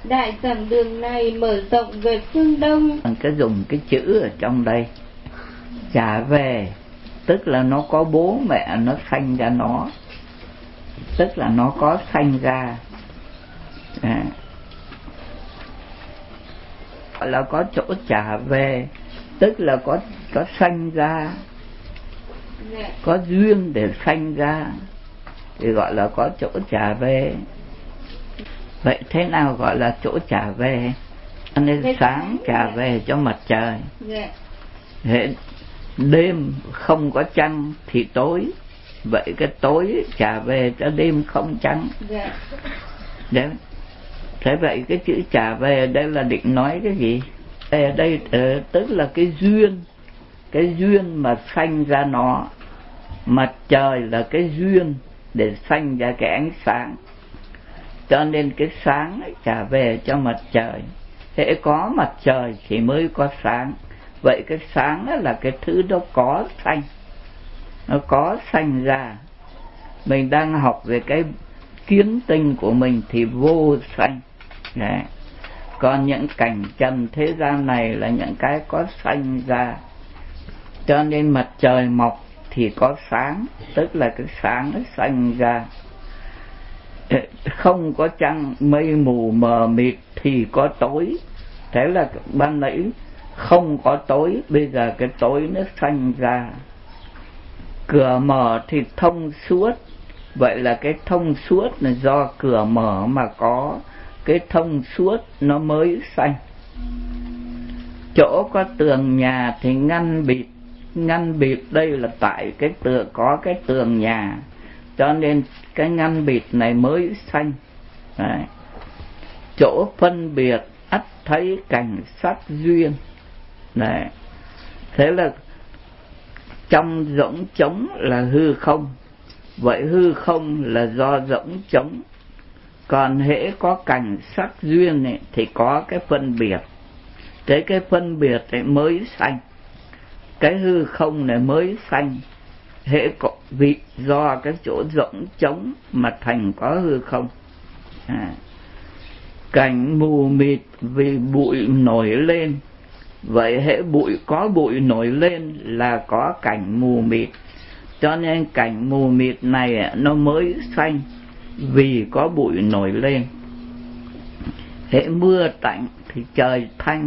Đại giảng đường này mở rộng về phương Đông. Cái dùng cái chữ ở trong đây, trả về, tức là nó có bố mẹ nó sanh ra nó, tức là nó có sanh ra, gọi là có chỗ trả về, tức là có sanh ra, có duyên để sanh ra thì gọi là có chỗ trả về. Vậy thế nào gọi là chỗ trả về? Nên sáng trả về cho mặt trời. Đêm không có trăng thì tối, vậy cái tối trả về cho đêm không trăng. Đấy. Thế vậy cái chữ trả về đây là định nói cái gì? Ở đây tức là cái duyên mà sanh ra nó. Mặt trời là cái duyên để sanh ra cái ánh sáng, cho nên cái sáng ấy trả về cho mặt trời. Hễ có mặt trời thì mới có sáng. Vậy cái sáng là cái thứ đó có sanh, nó có sanh ra. Mình đang học về cái kiến tinh của mình thì vô sanh. Đấy. Còn những cảnh trần thế gian này là những cái có sanh ra. Cho nên mặt trời mọc thì có sáng, tức là cái sáng nó sanh ra. Không có trăng, mây mù mờ mịt thì có tối. Thế là ban nãy không có tối, bây giờ cái tối nó sanh ra. Cửa mở thì thông suốt, vậy là cái thông suốt là do cửa mở mà có, cái thông suốt nó mới sanh. Chỗ có tường nhà thì ngăn bịt đây là tại cái tường, có cái tường nhà, cho nên cái ngăn bịt này mới sanh. Đấy. Chỗ phân biệt ắt thấy cảnh sắc duyên. Đấy. Thế là trong rỗng trống là hư không, vậy hư không là do rỗng trống. Còn hễ có cảnh sắc duyên ấy, thì có cái phân biệt. Thế cái phân biệt ấy mới sanh, cái hư không này mới sanh. Hễ có vì do cái chỗ rỗng trống mà thành có hư không. Cảnh mù mịt vì bụi nổi lên, vậy hễ có bụi nổi lên là có cảnh mù mịt. Cho nên cảnh mù mịt này nó mới sanh vì có bụi nổi lên. Hễ mưa tạnh thì trời thanh,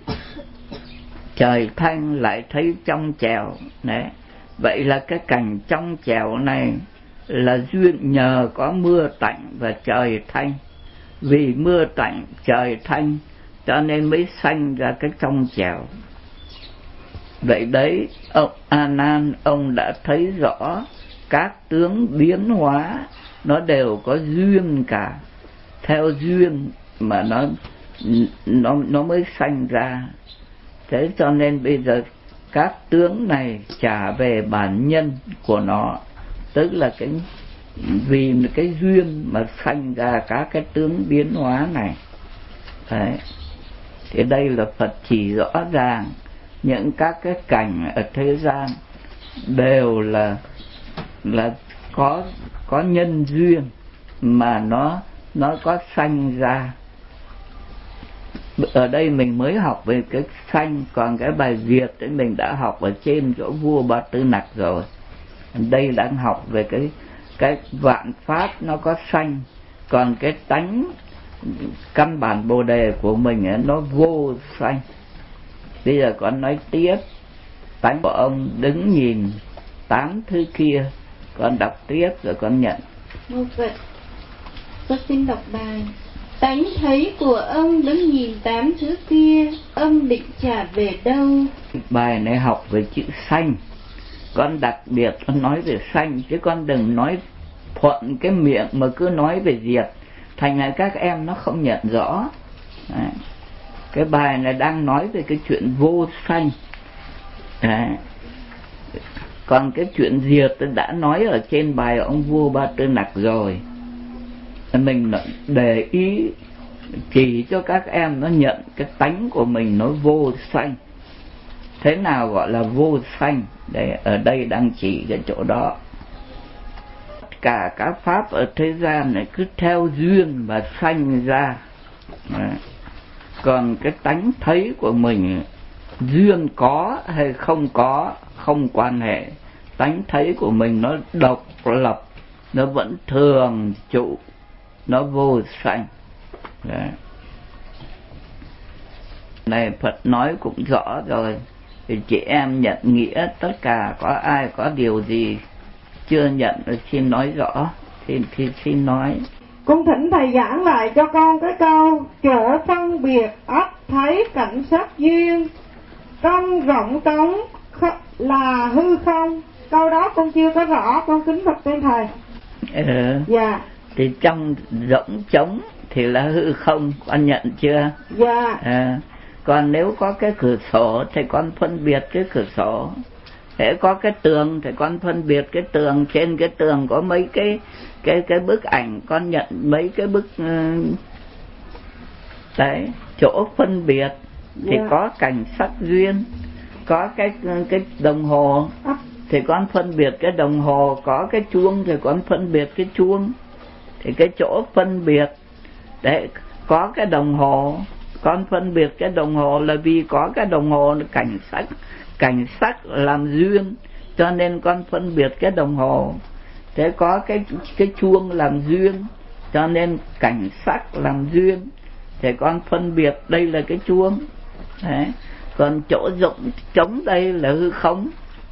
trời thanh lại thấy trong trẻo. Đấy. Vậy là cái cảnh trong trẻo này là duyên nhờ có mưa tạnh và trời thanh. Vì mưa tạnh trời thanh cho nên mới sanh ra cái trong trẻo. Vậy đấy, ông A Nan, ông đã thấy rõ các tướng biến hóa nó đều có duyên cả, theo duyên mà nó mới sanh ra. Thế cho nên bây giờ các tướng này trả về bản nhân của nó, tức là vì cái duyên mà sanh ra các cái tướng biến hóa này. Đấy. Thì đây là Phật chỉ rõ ràng những các cái cảnh ở thế gian đều là có nhân duyên mà nó có sanh ra. Ở đây mình mới học về cái sanh, còn cái bài Việt thì mình đã học ở trên chỗ vua Ba Tư Nặc rồi. Đây đang học về cái vạn pháp nó có sanh, còn cái tánh căn bản Bồ đề của mình ấy, nó vô sanh. Bây giờ con nói tiếp, tánh của ông đứng nhìn 8 thứ kia, con đọc tiếp rồi con nhận. Vậy con xin đọc bài. Tánh thấy của ông đứng nhìn 8 thứ kia, ông định trả về đâu? Bài này học về chữ sanh, con đặc biệt con nói về sanh, chứ con đừng nói thuận cái miệng mà cứ nói về diệt, thành ra các em nó không nhận rõ. Đấy. Cái bài này đang nói về cái chuyện vô sanh. Đấy. Còn cái chuyện diệt đã nói ở trên bài ông vua Ba Tư Nặc rồi. Mình để ý chỉ cho các em nó nhận cái tánh của mình nó vô sanh. Thế nào gọi là vô sanh? Để ở đây đang chỉ cái chỗ đó. Tất cả các pháp ở thế gian này cứ theo duyên mà sanh ra. Còn cái tánh thấy của mình duyên có hay không có không quan hệ, tánh thấy của mình nó độc lập, nó vẫn thường trụ, nó vô sanh. Đấy. Này Phật nói cũng rõ rồi, thì chị em nhận nghĩa tất cả, có ai có điều gì chưa nhận xin nói rõ, thì xin nói. Con thỉnh thầy giảng lại cho con cái câu chỗ phân biệt ắt thấy cảnh sát duyên, công rộng trống là hư không. Câu đó con chưa có rõ, con kính bạch tên thầy. Dạ. Thì trong rỗng trống thì là hư không, con nhận chưa? Dạ. Còn nếu có cái cửa sổ thì con phân biệt cái cửa sổ. Thế có cái tường thì con phân biệt cái tường, trên cái tường có mấy cái bức ảnh, con nhận mấy cái bức đấy, chỗ phân biệt thì có cảnh sắc duyên, có cái đồng hồ thì con phân biệt cái đồng hồ, có cái chuông thì con phân biệt cái chuông. Thì cái chỗ phân biệt đấy, có cái đồng hồ, con phân biệt cái đồng hồ là vì có cái đồng hồ cảnh sắc làm duyên, cho nên con phân biệt cái đồng hồ. Thế có cái chuông làm duyên, cho nên cảnh sắc làm duyên, thì con phân biệt đây là cái chuông. Đấy. Còn chỗ rộng trống đây là hư không.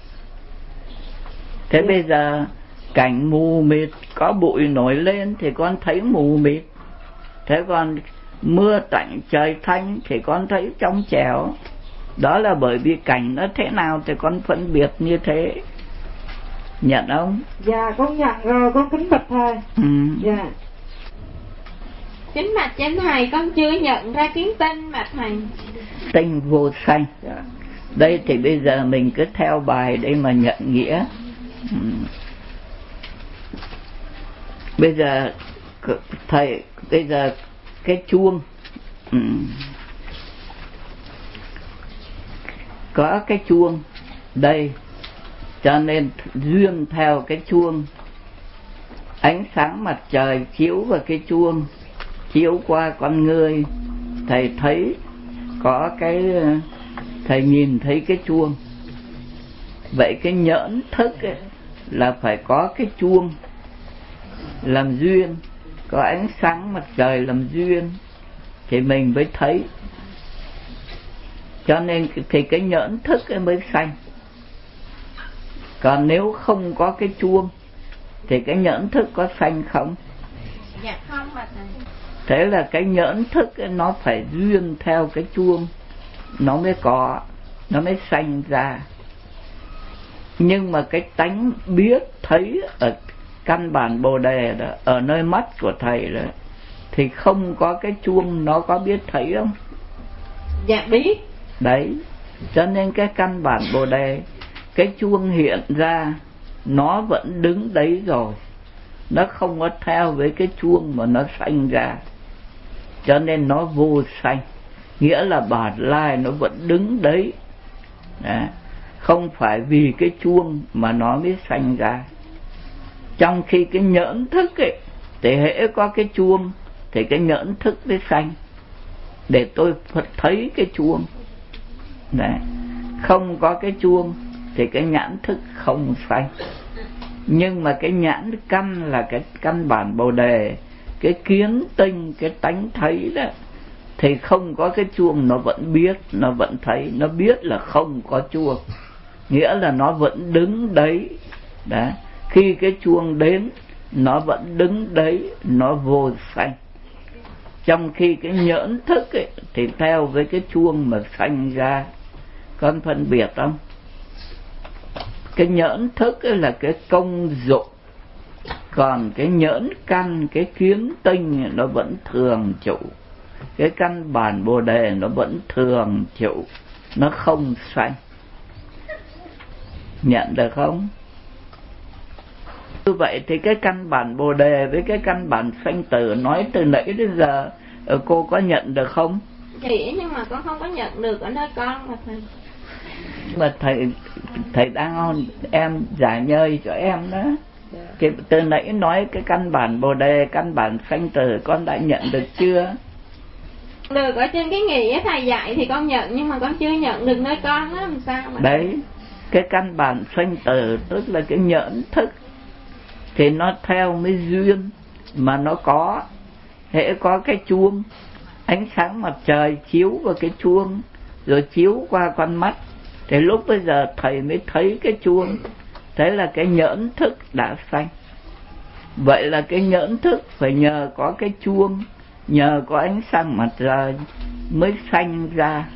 Thế bây giờ cảnh mù mịt, có bụi nổi lên thì con thấy mù mịt. Thế còn mưa tạnh trời thanh thì con thấy trong trẻo. Đó là bởi vì cảnh nó thế nào thì con phân biệt như thế. Nhận không? Dạ con nhận rồi, con kính bạch thầy. Dạ. Kính bạch trên thầy, con chưa nhận ra kiến tinh bạch thầy. Tinh vô sanh. Đây thì bây giờ mình cứ theo bài đây mà nhận nghĩa. Bây giờ thầy, bây giờ cái chuông, có cái chuông đây, cho nên duyên theo cái chuông. Ánh sáng mặt trời chiếu vào cái chuông, chiếu qua con người, thầy thấy có cái, thầy nhìn thấy cái chuông. Vậy cái nhẫn thức ấy, là phải có cái chuông làm duyên, có ánh sáng mặt trời làm duyên thì mình mới thấy. Cho nên thì cái nhẫn thức ấy mới sanh. Còn nếu không có cái chuông thì cái nhẫn thức có sanh không? Dạ không mà thầy. Thế là cái nhẫn thức ấy, nó phải duyên theo cái chuông nó mới có, nó mới sanh ra. Nhưng mà cái tánh biết thấy ở căn bản Bồ Đề đó, ở nơi mắt của thầy đó, thì không có cái chuông nó có biết thấy không? Dạ biết. Đấy, cho nên cái căn bản Bồ Đề, cái chuông hiện ra nó vẫn đứng đấy rồi, nó không có theo với cái chuông mà nó sanh ra, cho nên nó vô sanh. Nghĩa là bản lai nó vẫn đứng đấy. Đấy. Không phải vì cái chuông mà nó mới sanh ra. Trong khi cái nhẫn thức ấy, thì hễ có cái chuông thì cái nhẫn thức mới sanh, để tôi thấy cái chuông. Đấy. Không có cái chuông thì cái nhãn thức không sanh. Nhưng mà cái nhãn căn là cái căn bản Bồ Đề, cái kiến tinh, cái tánh thấy đó, thì không có cái chuông nó vẫn biết, nó vẫn thấy. Nó biết là không có chuông, nghĩa là nó vẫn đứng đấy. Đấy. Khi cái chuông đến nó vẫn đứng đấy, nó vô sanh. Trong khi cái nhẫn thức ấy, thì theo với cái chuông mà sanh ra. Con phân biệt không? Cái nhẫn thức ấy là cái công dụng, còn cái nhẫn căn, cái kiến tinh nó vẫn thường trụ. Cái căn bản Bồ Đề nó vẫn thường trụ, nó không sanh. Nhận được không? Như vậy thì cái căn bản Bồ Đề với cái căn bản sanh tử nói từ nãy đến giờ, cô có nhận được không? Chị, nhưng mà con không có nhận được ở nơi con mà thầy. Mà thầy đang em giải nhơi cho em đó. Thì từ nãy nói cái căn bản Bồ Đề, căn bản sanh tử, con đã nhận được chưa? Được ở trên cái nghĩa thầy dạy thì con nhận, nhưng mà con chưa nhận được nơi con đó, làm sao mà. Đấy, cái căn bản sanh tử tức là cái nhận thức, thì nó theo mấy duyên mà nó có. Hễ có cái chuông, ánh sáng mặt trời chiếu vào cái chuông rồi chiếu qua con mắt, thì lúc bây giờ thầy mới thấy cái chuông. Thế là cái nhẫn thức đã sanh. Vậy là cái nhẫn thức phải nhờ có cái chuông, nhờ có ánh sáng mặt trời mới sanh ra.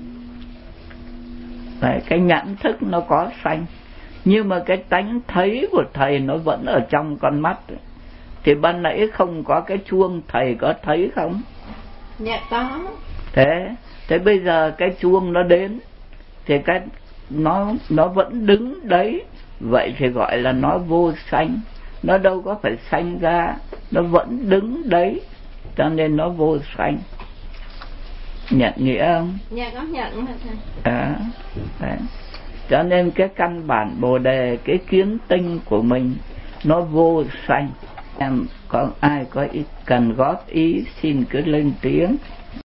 Đấy, cái nhẫn thức nó có sanh, nhưng mà cái tánh thấy của thầy nó vẫn ở trong con mắt. Thì ban nãy không có cái chuông, thầy có thấy không? Dạ có. Thế bây giờ cái chuông nó đến thì cái nó vẫn đứng đấy, vậy thì gọi là nó vô sanh. Nó đâu có phải sanh ra, nó vẫn đứng đấy, cho nên nó vô sanh. Nhận nghĩa không? Dạ con nhận rồi thầy. Đấy. Cho nên cái căn bản Bồ Đề, cái kiến tinh của mình nó vô sanh. Em có ai có ý cần góp ý xin cứ lên tiếng.